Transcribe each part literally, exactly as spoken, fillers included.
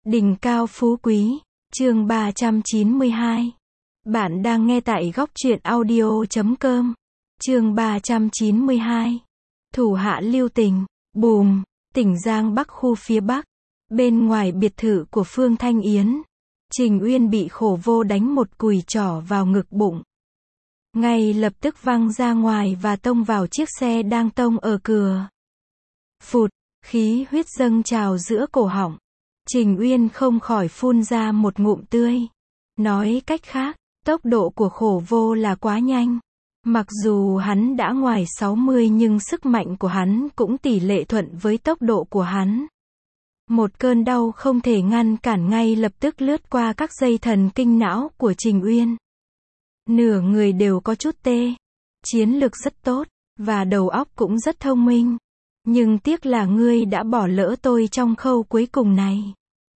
Đỉnh cao phú quý, chương ba trăm chín mươi hai. Bạn đang nghe tại góc truyện audio chấm com. Chương ba trăm chín mươi hai. Thủ hạ lưu tình, bùm, tỉnh Giang Bắc khu phía Bắc. Bên ngoài biệt thự của Phương Thanh Yến, Trình Uyên bị Khổ Vô đánh một cùi trỏ vào ngực bụng. Ngay lập tức văng ra ngoài và tông vào chiếc xe đang tông ở cửa. Phụt, khí huyết dâng trào giữa cổ họng. Trình Uyên không khỏi phun ra một ngụm tươi. Nói cách khác, tốc độ của Khổ Vô là quá nhanh. Mặc dù hắn đã ngoài sáu mươi nhưng sức mạnh của hắn cũng tỷ lệ thuận với tốc độ của hắn. Một cơn đau không thể ngăn cản ngay lập tức lướt qua các dây thần kinh não của Trình Uyên. Nửa người đều có chút tê. Chiến lực rất tốt, và đầu óc cũng rất thông minh. Nhưng tiếc là ngươi đã bỏ lỡ tôi trong khâu cuối cùng này.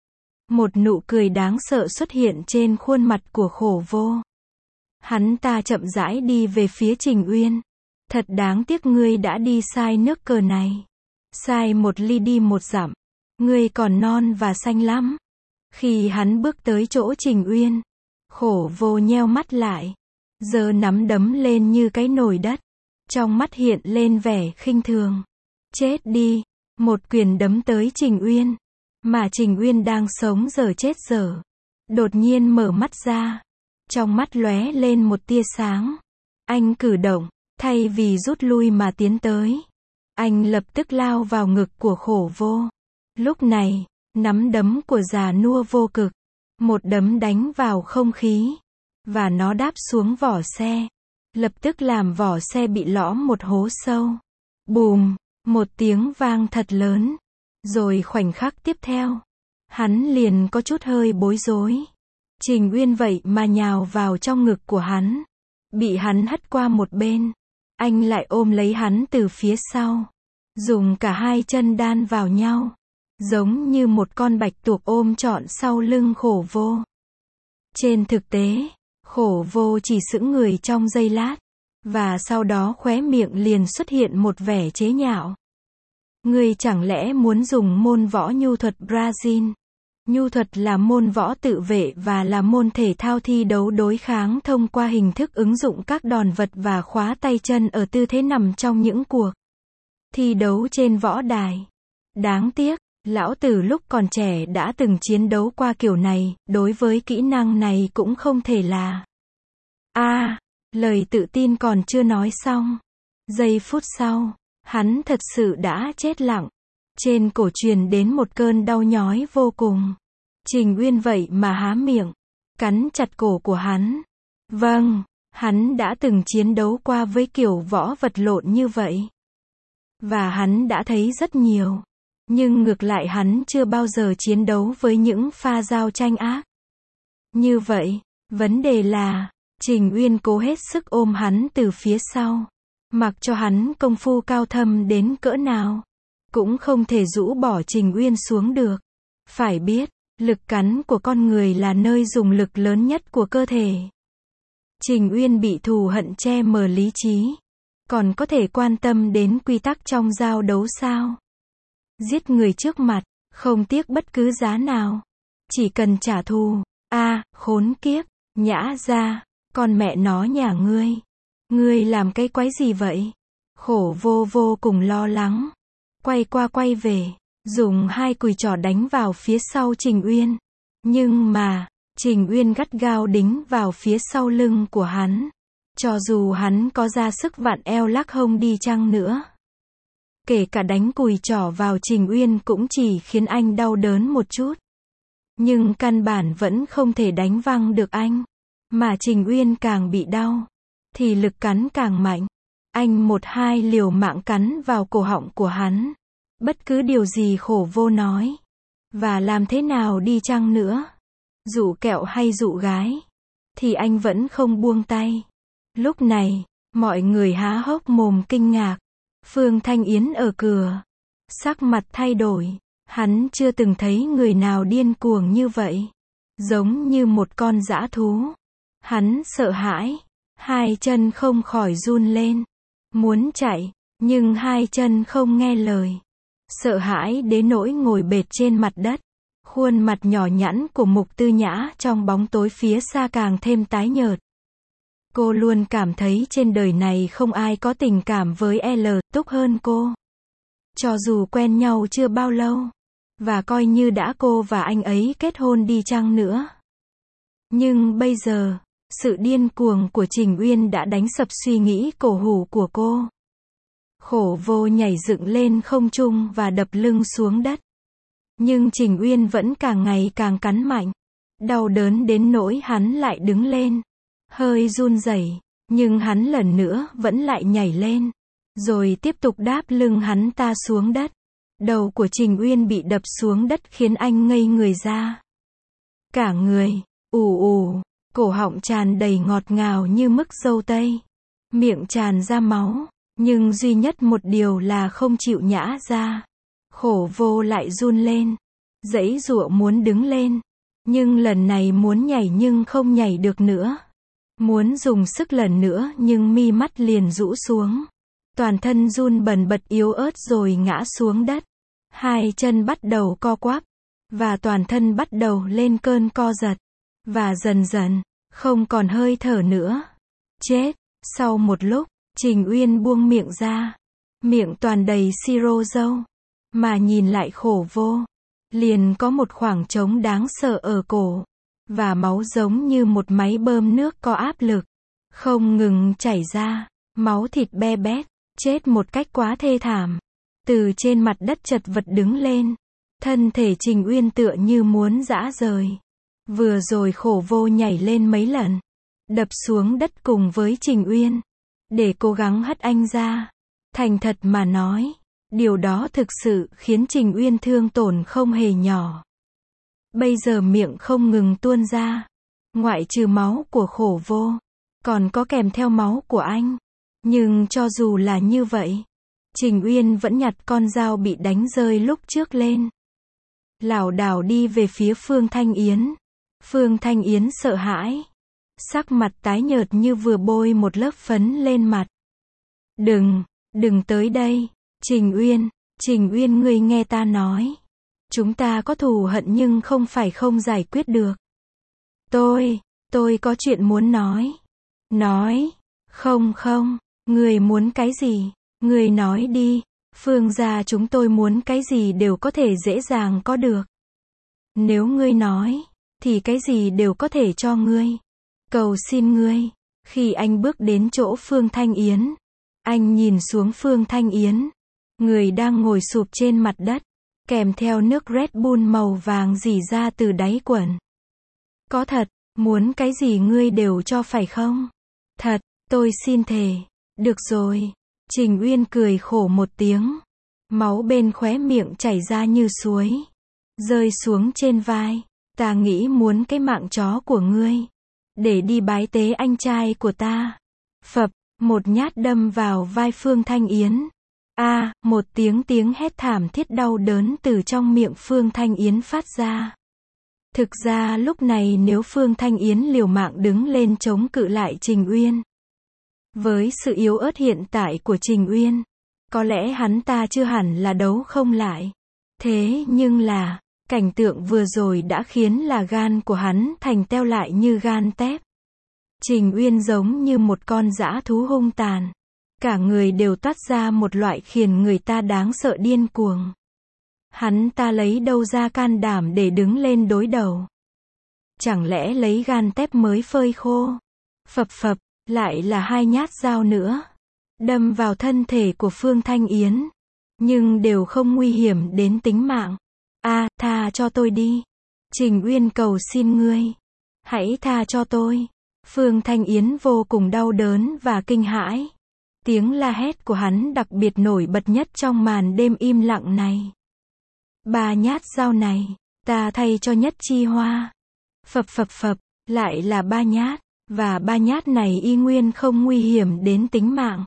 Một nụ cười đáng sợ xuất hiện trên khuôn mặt của Khổ Vô. Hắn ta chậm rãi đi về phía Trình Uyên. Thật đáng tiếc ngươi đã đi sai nước cờ này. Sai một ly đi một dặm. Ngươi còn non và xanh lắm. Khi hắn bước tới chỗ Trình Uyên, Khổ Vô nheo mắt lại, giơ nắm đấm lên như cái nồi đất. Trong mắt hiện lên vẻ khinh thường. Chết đi, một quyền đấm tới Trình Uyên. Mà Trình Uyên đang sống dở chết dở. Đột nhiên mở mắt ra. Trong mắt lóe lên một tia sáng. Anh cử động, thay vì rút lui mà tiến tới. Anh lập tức lao vào ngực của Khổ Vô. Lúc này, nắm đấm của già nua vô cực. Một đấm đánh vào không khí. Và nó đáp xuống vỏ xe. Lập tức làm vỏ xe bị lõm một hố sâu. Bùm, một tiếng vang thật lớn. Rồi khoảnh khắc tiếp theo, hắn liền có chút hơi bối rối. Trình Uyên vậy mà nhào vào trong ngực của hắn. Bị hắn hất qua một bên. Anh lại ôm lấy hắn từ phía sau. Dùng cả hai chân đan vào nhau. Giống như một con bạch tuộc ôm trọn sau lưng Khổ Vô. Trên thực tế, Khổ Vô chỉ sững người trong giây lát. Và sau đó khóe miệng liền xuất hiện một vẻ chế nhạo. Ngươi chẳng lẽ muốn dùng môn võ nhu thuật Brazil? Nhu thuật là môn võ tự vệ và là môn thể thao thi đấu đối kháng thông qua hình thức ứng dụng các đòn vật và khóa tay chân ở tư thế nằm trong những cuộc thi đấu trên võ đài. Đáng tiếc, lão tử lúc còn trẻ đã từng chiến đấu qua kiểu này, đối với kỹ năng này cũng không thể là. A, à, lời tự tin còn chưa nói xong. Giây phút sau, hắn thật sự đã chết lặng. Trên cổ truyền đến một cơn đau nhói vô cùng. Trình Uyên vậy mà há miệng, cắn chặt cổ của hắn. Vâng, hắn đã từng chiến đấu qua với kiểu võ vật lộn như vậy. Và hắn đã thấy rất nhiều. Nhưng ngược lại hắn chưa bao giờ chiến đấu với những pha giao tranh ác. Như vậy, vấn đề là, Trình Uyên cố hết sức ôm hắn từ phía sau. Mặc cho hắn công phu cao thâm đến cỡ nào, cũng không thể rũ bỏ Trình Uyên xuống được. Phải biết, lực cắn của con người là nơi dùng lực lớn nhất của cơ thể. Trình Uyên bị thù hận che mờ lý trí. Còn có thể quan tâm đến quy tắc trong giao đấu sao? Giết người trước mặt, không tiếc bất cứ giá nào. Chỉ cần trả thù. A, à, khốn kiếp, nhã ra, con mẹ nó nhà ngươi. Ngươi làm cái quái gì vậy? Khổ Vô vô cùng lo lắng. Quay qua quay về, dùng hai cùi trỏ đánh vào phía sau Trình Uyên. Nhưng mà, Trình Uyên gắt gao đính vào phía sau lưng của hắn. Cho dù hắn có ra sức vặn eo lắc hông đi chăng nữa. Kể cả đánh cùi trỏ vào Trình Uyên cũng chỉ khiến anh đau đớn một chút. Nhưng căn bản vẫn không thể đánh văng được anh. Mà Trình Uyên càng bị đau, thì lực cắn càng mạnh. Anh một hai liều mạng cắn vào cổ họng của hắn. Bất cứ điều gì Khổ Vô nói. Và làm thế nào đi chăng nữa. Dụ kẹo hay dụ gái. Thì anh vẫn không buông tay. Lúc này, mọi người há hốc mồm kinh ngạc. Phương Thanh Yến ở cửa. Sắc mặt thay đổi. Hắn chưa từng thấy người nào điên cuồng như vậy. Giống như một con dã thú. Hắn sợ hãi. Hai chân không khỏi run lên. Muốn chạy, nhưng hai chân không nghe lời. Sợ hãi đến nỗi ngồi bệt trên mặt đất. Khuôn mặt nhỏ nhẵn của Mục Tư Nhã trong bóng tối phía xa càng thêm tái nhợt. Cô luôn cảm thấy trên đời này không ai có tình cảm với L. Túc hơn cô. Cho dù quen nhau chưa bao lâu. Và coi như đã cô và anh ấy kết hôn đi chăng nữa. Nhưng bây giờ, sự điên cuồng của Trình Uyên đã đánh sập suy nghĩ cổ hủ của cô. Khổ Vô nhảy dựng lên không trung và đập lưng xuống đất. Nhưng Trình Uyên vẫn càng ngày càng cắn mạnh. Đau đớn đến nỗi hắn lại đứng lên. Hơi run rẩy, nhưng hắn lần nữa vẫn lại nhảy lên. Rồi tiếp tục đáp lưng hắn ta xuống đất. Đầu của Trình Uyên bị đập xuống đất khiến anh ngây người ra. Cả người, ù ù, cổ họng tràn đầy ngọt ngào như mứt dâu tây. Miệng tràn ra máu, nhưng duy nhất một điều là không chịu nhả ra. Khổ Vô lại run lên, giãy giụa muốn đứng lên. Nhưng lần này muốn nhảy nhưng không nhảy được nữa. Muốn dùng sức lần nữa nhưng mi mắt liền rũ xuống. Toàn thân run bần bật yếu ớt rồi ngã xuống đất. Hai chân bắt đầu co quắp. Và toàn thân bắt đầu lên cơn co giật. Và dần dần, không còn hơi thở nữa. Chết. Sau một lúc, Trình Uyên buông miệng ra. Miệng toàn đầy siro dâu. Mà nhìn lại Khổ Vô. Liền có một khoảng trống đáng sợ ở cổ. Và máu giống như một máy bơm nước có áp lực. Không ngừng chảy ra. Máu thịt be bét. Chết một cách quá thê thảm. Từ trên mặt đất chật vật đứng lên. Thân thể Trình Uyên tựa như muốn giã rời. Vừa rồi Khổ Vô nhảy lên mấy lần. Đập xuống đất cùng với Trình Uyên. Để cố gắng hất anh ra. Thành thật mà nói. Điều đó thực sự khiến Trình Uyên thương tổn không hề nhỏ. Bây giờ miệng không ngừng tuôn ra. Ngoại trừ máu của Khổ Vô. Còn có kèm theo máu của anh. Nhưng cho dù là như vậy. Trình Uyên vẫn nhặt con dao bị đánh rơi lúc trước lên. Lảo đảo đi về phía Phương Thanh Yến. Phương Thanh Yến sợ hãi. Sắc mặt tái nhợt như vừa bôi một lớp phấn lên mặt. Đừng, đừng tới đây. Trình Uyên, Trình Uyên ngươi nghe ta nói. Chúng ta có thù hận nhưng không phải không giải quyết được. Tôi, tôi có chuyện muốn nói. Nói, không không, ngươi muốn cái gì? Ngươi nói đi, Phương gia chúng tôi muốn cái gì đều có thể dễ dàng có được. Nếu ngươi nói, thì cái gì đều có thể cho ngươi. Cầu xin ngươi. Khi anh bước đến chỗ Phương Thanh Yến, anh nhìn xuống Phương Thanh Yến. Người đang ngồi sụp trên mặt đất, kèm theo nước Red Bull màu vàng rỉ ra từ đáy quần. Có thật, muốn cái gì ngươi đều cho phải không? Thật, tôi xin thề. Được rồi. Trình Uyên cười khổ một tiếng. Máu bên khóe miệng chảy ra như suối. Rơi xuống trên vai. Ta nghĩ muốn cái mạng chó của ngươi. Để đi bái tế anh trai của ta. Phập, một nhát đâm vào vai Phương Thanh Yến. A, à, một tiếng tiếng hét thảm thiết đau đớn từ trong miệng Phương Thanh Yến phát ra. Thực ra lúc này nếu Phương Thanh Yến liều mạng đứng lên chống cự lại Trình Uyên. Với sự yếu ớt hiện tại của Trình Uyên, có lẽ hắn ta chưa hẳn là đấu không lại. Thế nhưng là, cảnh tượng vừa rồi đã khiến là gan của hắn thành teo lại như gan tép. Trình Uyên giống như một con dã thú hung tàn. Cả người đều toát ra một loại khiến người ta đáng sợ điên cuồng. Hắn ta lấy đâu ra can đảm để đứng lên đối đầu? Chẳng lẽ lấy gan tép mới phơi khô? Phập phập, lại là hai nhát dao nữa. Đâm vào thân thể của Phương Thanh Yến. Nhưng đều không nguy hiểm đến tính mạng. A, à, tha cho tôi đi. Trình Uyên cầu xin ngươi. Hãy tha cho tôi. Phương Thanh Yến vô cùng đau đớn và kinh hãi. Tiếng la hét của hắn đặc biệt nổi bật nhất trong màn đêm im lặng này. Ba nhát dao này, ta thay cho Nhất Chi Hoa. Phập phập phập, lại là ba nhát, và ba nhát này y nguyên không nguy hiểm đến tính mạng.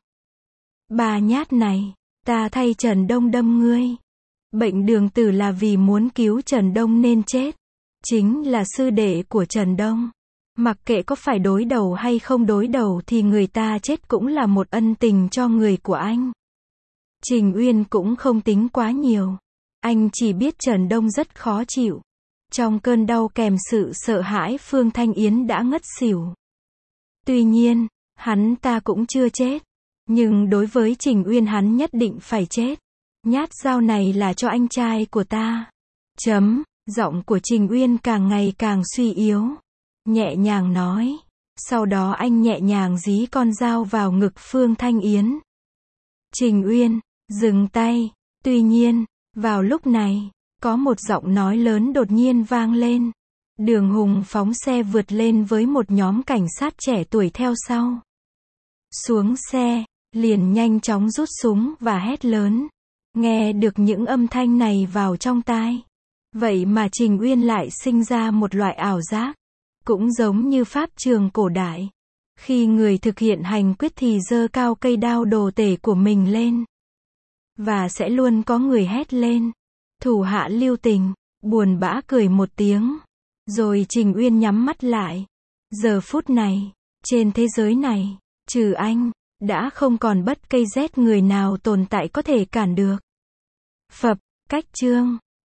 Ba nhát này, ta thay Trần Đông đâm ngươi. Bệnh đường tử là vì muốn cứu Trần Đông nên chết. Chính là sư đệ của Trần Đông. Mặc kệ có phải đối đầu hay không đối đầu thì người ta chết cũng là một ân tình cho người của anh. Trình Uyên cũng không tính quá nhiều. Anh chỉ biết Trần Đông rất khó chịu. Trong cơn đau kèm sự sợ hãi, Phương Thanh Yến đã ngất xỉu. Tuy nhiên, hắn ta cũng chưa chết. Nhưng đối với Trình Uyên hắn nhất định phải chết. Nhát dao này là cho anh trai của ta. Chấm, giọng của Trình Uyên càng ngày càng suy yếu. Nhẹ nhàng nói. Sau đó anh nhẹ nhàng dí con dao vào ngực Phương Thanh Yến. Trình Uyên, dừng tay. Tuy nhiên, vào lúc này, có một giọng nói lớn đột nhiên vang lên. Đường Hùng phóng xe vượt lên với một nhóm cảnh sát trẻ tuổi theo sau. Xuống xe, liền nhanh chóng rút súng và hét lớn. Nghe được những âm thanh này vào trong tai. Vậy mà Trình Uyên lại sinh ra một loại ảo giác. Cũng giống như pháp trường cổ đại. Khi người thực hiện hành quyết thì giơ cao cây đao đồ tể của mình lên. Và sẽ luôn có người hét lên. Thủ hạ lưu tình, buồn bã cười một tiếng. Rồi Trình Uyên nhắm mắt lại. Giờ phút này, trên thế giới này, trừ anh, đã không còn bất cây rét người nào tồn tại có thể cản được. Phập, cách chương.